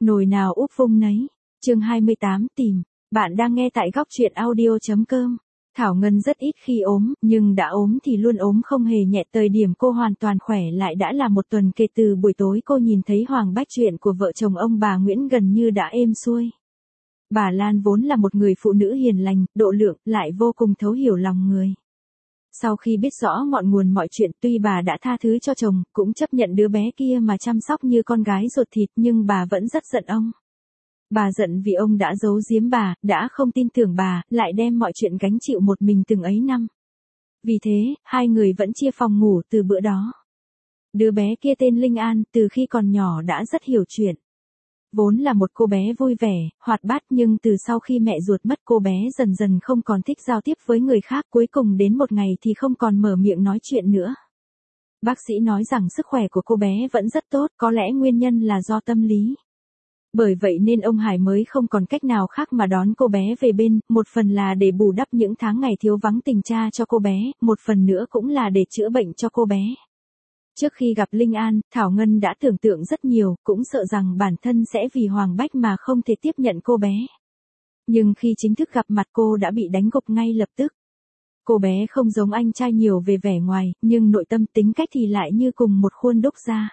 Nồi nào úp vung nấy. Chương 28 tìm. Bạn đang nghe tại góc truyện audio.com. Thảo Ngân rất ít khi ốm, nhưng đã ốm thì luôn ốm không hề nhẹ. Thời điểm cô hoàn toàn khỏe lại đã là một tuần kể từ buổi tối cô nhìn thấy Hoàng Bách. Chuyện của vợ chồng ông bà Nguyễn gần như đã êm xuôi. Bà Lan vốn là một người phụ nữ hiền lành, độ lượng, lại vô cùng thấu hiểu lòng người. Sau khi biết rõ ngọn nguồn mọi chuyện, tuy bà đã tha thứ cho chồng, cũng chấp nhận đứa bé kia mà chăm sóc như con gái ruột thịt, nhưng bà vẫn rất giận ông. Bà giận vì ông đã giấu giếm bà, đã không tin tưởng bà, lại đem mọi chuyện gánh chịu một mình từng ấy năm. Vì thế, hai người vẫn chia phòng ngủ từ bữa đó. Đứa bé kia tên Linh An, từ khi còn nhỏ đã rất hiểu chuyện. Vốn là một cô bé vui vẻ, hoạt bát, nhưng từ sau khi mẹ ruột mất, cô bé dần dần không còn thích giao tiếp với người khác, cuối cùng đến một ngày thì không còn mở miệng nói chuyện nữa. Bác sĩ nói rằng sức khỏe của cô bé vẫn rất tốt, có lẽ nguyên nhân là do tâm lý. Bởi vậy nên ông Hải mới không còn cách nào khác mà đón cô bé về bên, một phần là để bù đắp những tháng ngày thiếu vắng tình cha cho cô bé, một phần nữa cũng là để chữa bệnh cho cô bé. Trước khi gặp Linh An, Thảo Ngân đã tưởng tượng rất nhiều, cũng sợ rằng bản thân sẽ vì Hoàng Bách mà không thể tiếp nhận cô bé. Nhưng khi chính thức gặp mặt cô đã bị đánh gục ngay lập tức. Cô bé không giống anh trai nhiều về vẻ ngoài, nhưng nội tâm tính cách thì lại như cùng một khuôn đúc ra.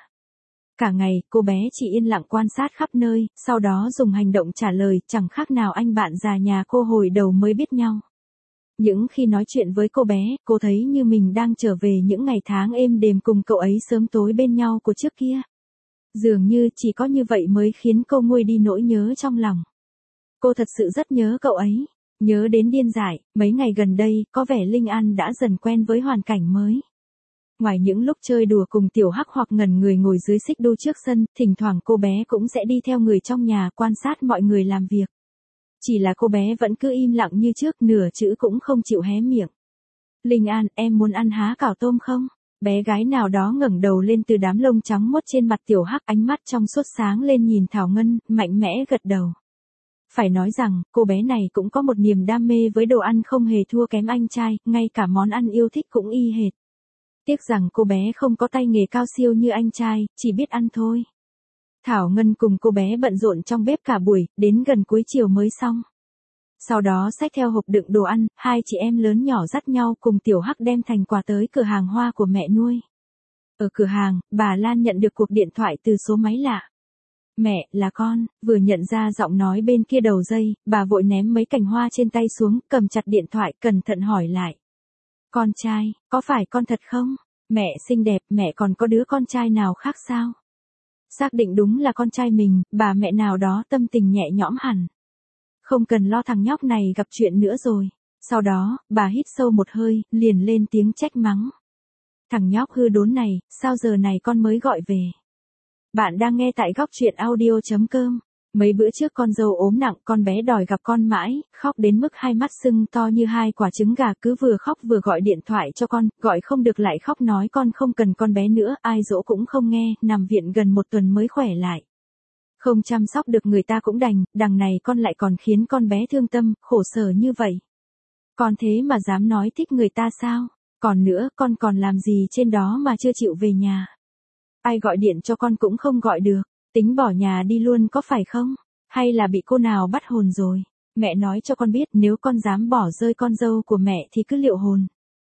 Cả ngày, cô bé chỉ yên lặng quan sát khắp nơi, sau đó dùng hành động trả lời, chẳng khác nào anh bạn già nhà cô hồi đầu mới biết nhau. Những khi nói chuyện với cô bé, cô thấy như mình đang trở về những ngày tháng êm đềm cùng cậu ấy sớm tối bên nhau của trước kia. Dường như chỉ có như vậy mới khiến cô nguôi đi nỗi nhớ trong lòng. Cô thật sự rất nhớ cậu ấy, nhớ đến điên dại. Mấy ngày gần đây, có vẻ Linh An đã dần quen với hoàn cảnh mới. Ngoài những lúc chơi đùa cùng Tiểu Hắc hoặc ngẩn người ngồi dưới xích đu trước sân, thỉnh thoảng cô bé cũng sẽ đi theo người trong nhà quan sát mọi người làm việc. Chỉ là cô bé vẫn cứ im lặng như trước, nửa chữ cũng không chịu hé miệng. Linh An, em muốn ăn há cảo tôm không? Bé gái nào đó ngẩng đầu lên từ đám lông trắng muốt trên mặt Tiểu Hắc, ánh mắt trong suốt sáng lên nhìn Thảo Ngân, mạnh mẽ gật đầu. Phải nói rằng, cô bé này cũng có một niềm đam mê với đồ ăn không hề thua kém anh trai, ngay cả món ăn yêu thích cũng y hệt. Tiếc rằng cô bé không có tay nghề cao siêu như anh trai, chỉ biết ăn thôi. Thảo Ngân cùng cô bé bận rộn trong bếp cả buổi, đến gần cuối chiều mới xong. Sau đó xách theo hộp đựng đồ ăn, hai chị em lớn nhỏ dắt nhau cùng Tiểu Hắc đem thành quà tới cửa hàng hoa của mẹ nuôi. Ở cửa hàng, bà Lan nhận được cuộc điện thoại từ số máy lạ. Mẹ, là con. Vừa nhận ra giọng nói bên kia đầu dây, bà vội ném mấy cành hoa trên tay xuống, cầm chặt điện thoại, cẩn thận hỏi lại. Con trai, có phải con thật không? Mẹ xinh đẹp, mẹ còn có đứa con trai nào khác sao? Xác định đúng là con trai mình, bà mẹ nào đó tâm tình nhẹ nhõm hẳn. Không cần lo thằng nhóc này gặp chuyện nữa rồi. Sau đó, bà hít sâu một hơi, liền lên tiếng trách mắng. Thằng nhóc hư đốn này, sao giờ này con mới gọi về? Bạn đang nghe tại góc truyện audio.com. Mấy bữa trước con dâu ốm nặng, con bé đòi gặp con mãi, khóc đến mức hai mắt sưng to như hai quả trứng gà, cứ vừa khóc vừa gọi điện thoại cho con, gọi không được lại khóc nói con không cần con bé nữa, ai dỗ cũng không nghe, nằm viện gần một tuần mới khỏe lại. Không chăm sóc được người ta cũng đành, đằng này con lại còn khiến con bé thương tâm, khổ sở như vậy. Con thế mà dám nói thích người ta sao? Còn nữa, con còn làm gì trên đó mà chưa chịu về nhà? Ai gọi điện cho con cũng không gọi được. Tính bỏ nhà đi luôn có phải không? Hay là bị cô nào bắt hồn rồi? Mẹ nói cho con biết nếu con dám bỏ rơi con dâu của mẹ thì cứ liệu hồn.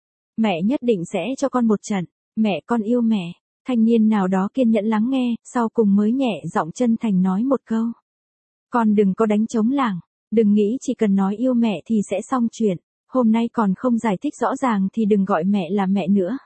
Mẹ nhất định sẽ cho con một trận. Mẹ, con yêu mẹ. Thanh niên nào đó kiên nhẫn lắng nghe, sau cùng mới nhẹ giọng chân thành nói một câu. Con đừng có đánh trống lảng. Đừng nghĩ chỉ cần nói yêu mẹ thì sẽ xong chuyện. Hôm nay còn không giải thích rõ ràng thì đừng gọi mẹ là mẹ nữa.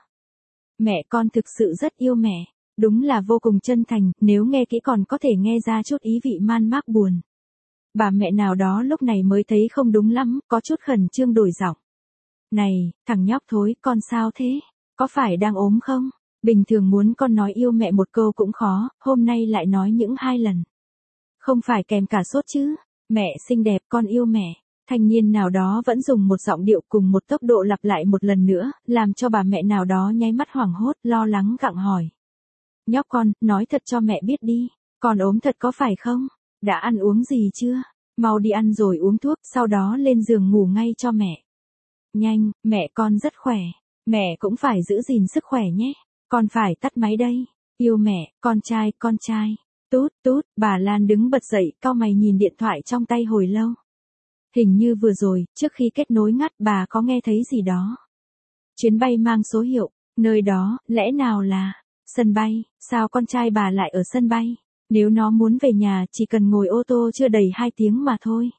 Mẹ, con thực sự rất yêu mẹ. Đúng là vô cùng chân thành, nếu nghe kỹ còn có thể nghe ra chút ý vị man mác buồn. Bà mẹ nào đó lúc này mới thấy không đúng lắm, có chút khẩn trương đổi giọng. Này, thằng nhóc thối, con sao thế? Có phải đang ốm không? Bình thường muốn con nói yêu mẹ một câu cũng khó, hôm nay lại nói những 2 lần. Không phải kèm cả sốt chứ? Mẹ xinh đẹp, con yêu mẹ. Thanh niên nào đó vẫn dùng một giọng điệu cùng một tốc độ lặp lại một lần nữa, làm cho bà mẹ nào đó nháy mắt hoảng hốt, lo lắng gặng hỏi. Nhóc con, nói thật cho mẹ biết đi, con ốm thật có phải không? Đã ăn uống gì chưa? Mau đi ăn rồi uống thuốc, sau đó lên giường ngủ ngay cho mẹ. Nhanh, mẹ con rất khỏe. Mẹ cũng phải giữ gìn sức khỏe nhé. Con phải tắt máy đây. Yêu mẹ, con trai, con trai. Tút tút, bà Lan đứng bật dậy, cau mày nhìn điện thoại trong tay hồi lâu. Hình như vừa rồi, trước khi kết nối ngắt bà có nghe thấy gì đó. Chuyến bay mang số hiệu, nơi đó, lẽ nào là sân bay, sao con trai bà lại ở sân bay? Nếu nó muốn về nhà chỉ cần ngồi ô tô chưa đầy 2 tiếng mà thôi.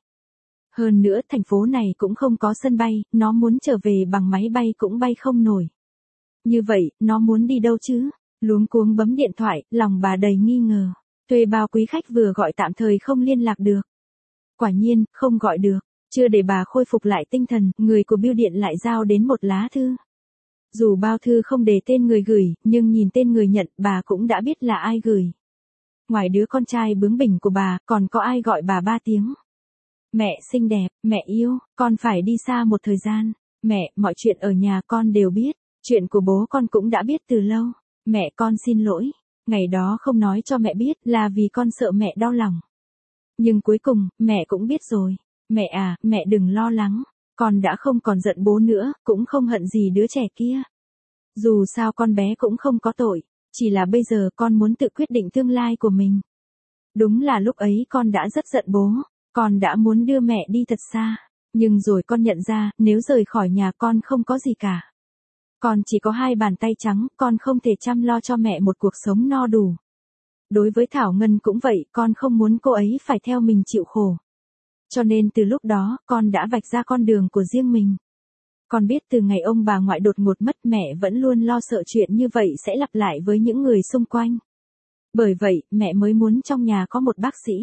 Hơn nữa thành phố này cũng không có sân bay, nó muốn trở về bằng máy bay cũng bay không nổi. Như vậy, nó muốn đi đâu chứ? Luống cuống bấm điện thoại, lòng bà đầy nghi ngờ. Thuê bao quý khách vừa gọi tạm thời không liên lạc được. Quả nhiên, không gọi được. Chưa để bà khôi phục lại tinh thần, người của bưu điện lại giao đến một lá thư. Dù bao thư không đề tên người gửi, nhưng nhìn tên người nhận, bà cũng đã biết là ai gửi. Ngoài đứa con trai bướng bỉnh của bà, còn có ai gọi bà 3 tiếng. Mẹ xinh đẹp, mẹ yêu, con phải đi xa một thời gian. Mẹ, mọi chuyện ở nhà con đều biết. Chuyện của bố con cũng đã biết từ lâu. Mẹ con xin lỗi. Ngày đó không nói cho mẹ biết là vì con sợ mẹ đau lòng. Nhưng cuối cùng, mẹ cũng biết rồi. Mẹ à, mẹ đừng lo lắng. Con đã không còn giận bố nữa, cũng không hận gì đứa trẻ kia. Dù sao con bé cũng không có tội. Chỉ là bây giờ con muốn tự quyết định tương lai của mình. Đúng là lúc ấy con đã rất giận bố. Con đã muốn đưa mẹ đi thật xa. Nhưng rồi con nhận ra, nếu rời khỏi nhà con không có gì cả. Con chỉ có 2 bàn tay trắng, con không thể chăm lo cho mẹ một cuộc sống no đủ. Đối với Thảo Ngân cũng vậy, con không muốn cô ấy phải theo mình chịu khổ. Cho nên từ lúc đó, con đã vạch ra con đường của riêng mình. Con biết từ ngày ông bà ngoại đột ngột mất mẹ vẫn luôn lo sợ chuyện như vậy sẽ lặp lại với những người xung quanh. Bởi vậy, mẹ mới muốn trong nhà có một bác sĩ.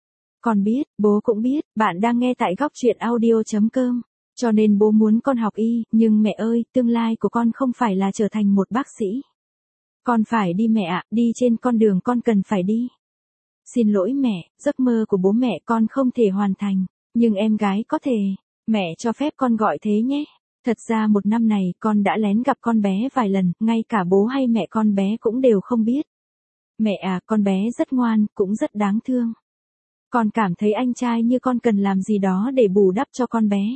Con biết, bố cũng biết, bạn đang nghe tại góc truyện audio.com. Cho nên bố muốn con học y, nhưng mẹ ơi, tương lai của con không phải là trở thành một bác sĩ. Con phải đi mẹ ạ, đi trên con đường con cần phải đi. Xin lỗi mẹ, giấc mơ của bố mẹ con không thể hoàn thành, nhưng em gái có thể. Mẹ cho phép con gọi thế nhé. Thật ra 1 năm này con đã lén gặp con bé vài lần, ngay cả bố hay mẹ con bé cũng đều không biết. Mẹ à, con bé rất ngoan, cũng rất đáng thương. Con cảm thấy anh trai như con cần làm gì đó để bù đắp cho con bé.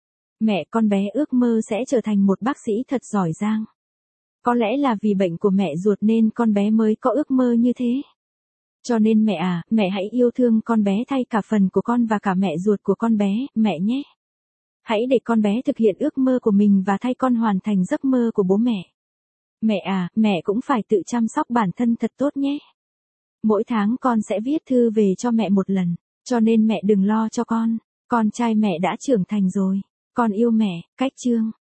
Mẹ con bé ước mơ sẽ trở thành một bác sĩ thật giỏi giang. Có lẽ là vì bệnh của mẹ ruột nên con bé mới có ước mơ như thế. Cho nên mẹ à, mẹ hãy yêu thương con bé thay cả phần của con và cả mẹ ruột của con bé, mẹ nhé. Hãy để con bé thực hiện ước mơ của mình và thay con hoàn thành giấc mơ của bố mẹ. Mẹ à, mẹ cũng phải tự chăm sóc bản thân thật tốt nhé. Mỗi tháng con sẽ viết thư về cho mẹ 1 lần, cho nên mẹ đừng lo cho con trai mẹ đã trưởng thành rồi. Con yêu mẹ, Cách Chương.